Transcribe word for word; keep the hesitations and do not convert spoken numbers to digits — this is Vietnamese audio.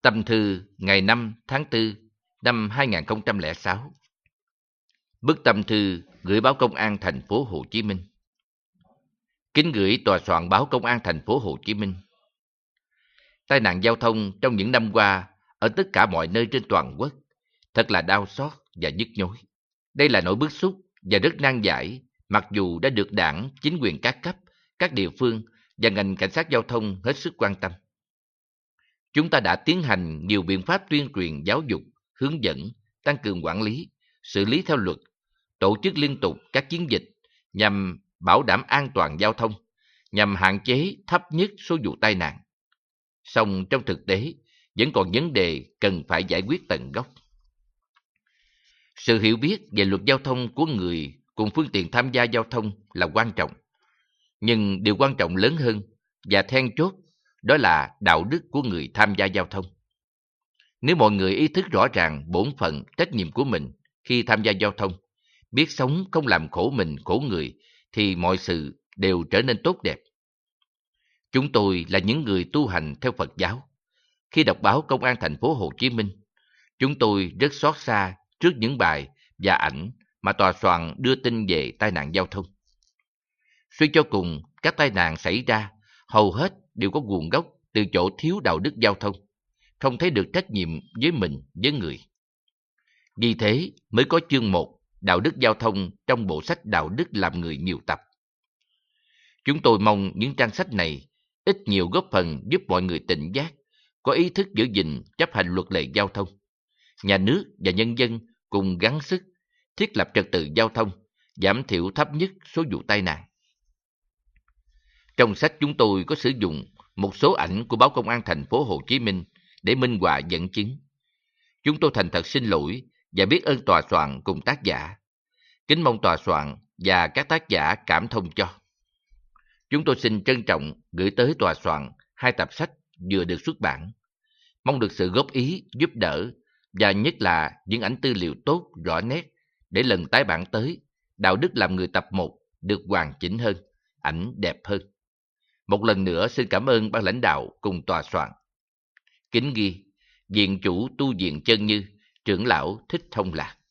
Tâm thư ngày năm tháng tư năm hai nghìn không trăm lẻ sáu. Bức tâm thư gửi báo Công an thành phố Hồ Chí Minh. Kính gửi tòa soạn báo Công an thành phố Hồ Chí Minh. Tai nạn giao thông trong những năm qua ở tất cả mọi nơi trên toàn quốc thật là đau xót và nhức nhối. Đây là nỗi bức xúc và rất nan giải, mặc dù đã được Đảng, chính quyền các cấp, các địa phương và ngành cảnh sát giao thông hết sức quan tâm. Chúng ta đã tiến hành nhiều biện pháp tuyên truyền giáo dục, hướng dẫn, tăng cường quản lý, xử lý theo luật, tổ chức liên tục các chiến dịch nhằm bảo đảm an toàn giao thông, nhằm hạn chế thấp nhất số vụ tai nạn. Song trong thực tế, vẫn còn vấn đề cần phải giải quyết tận gốc. Sự hiểu biết về luật giao thông của người cùng phương tiện tham gia giao thông là quan trọng. Nhưng điều quan trọng lớn hơn và then chốt đó là đạo đức của người tham gia giao thông. Nếu mọi người ý thức rõ ràng bổn phận, trách nhiệm của mình khi tham gia giao thông, biết sống không làm khổ mình khổ người, thì mọi sự đều trở nên tốt đẹp. Chúng tôi là những người tu hành theo Phật giáo. Khi đọc báo Công an thành phố Hồ Chí Minh, chúng tôi rất xót xa trước những bài và ảnh mà tòa soạn đưa tin về tai nạn giao thông. Suy cho cùng, các tai nạn xảy ra hầu hết đều có nguồn gốc từ chỗ thiếu đạo đức giao thông, không thấy được trách nhiệm với mình, với người. Vì thế mới có chương một đạo đức giao thông trong bộ sách Đạo đức làm người nhiều tập. Chúng tôi mong những trang sách này ít nhiều góp phần giúp mọi người tỉnh giác, có ý thức giữ gìn chấp hành luật lệ giao thông. Nhà nước và nhân dân cùng gắng sức thiết lập trật tự giao thông, giảm thiểu thấp nhất số vụ tai nạn. Trong sách chúng tôi có sử dụng một số ảnh của báo Công an thành phố Hồ Chí Minh để minh họa dẫn chứng. Chúng tôi thành thật xin lỗi và biết ơn tòa soạn cùng tác giả. Kính mong tòa soạn và các tác giả cảm thông cho. Chúng tôi xin trân trọng gửi tới tòa soạn hai tập sách vừa được xuất bản. Mong được sự góp ý, giúp đỡ và nhất là những ảnh tư liệu tốt, rõ nét để lần tái bản tới, Đạo đức làm người tập một được hoàn chỉnh hơn, ảnh đẹp hơn. Một lần nữa xin cảm ơn ban lãnh đạo cùng tòa soạn. Kính ghi, Viện chủ tu viện Chân Như, trưởng lão Thích Thông Lạc.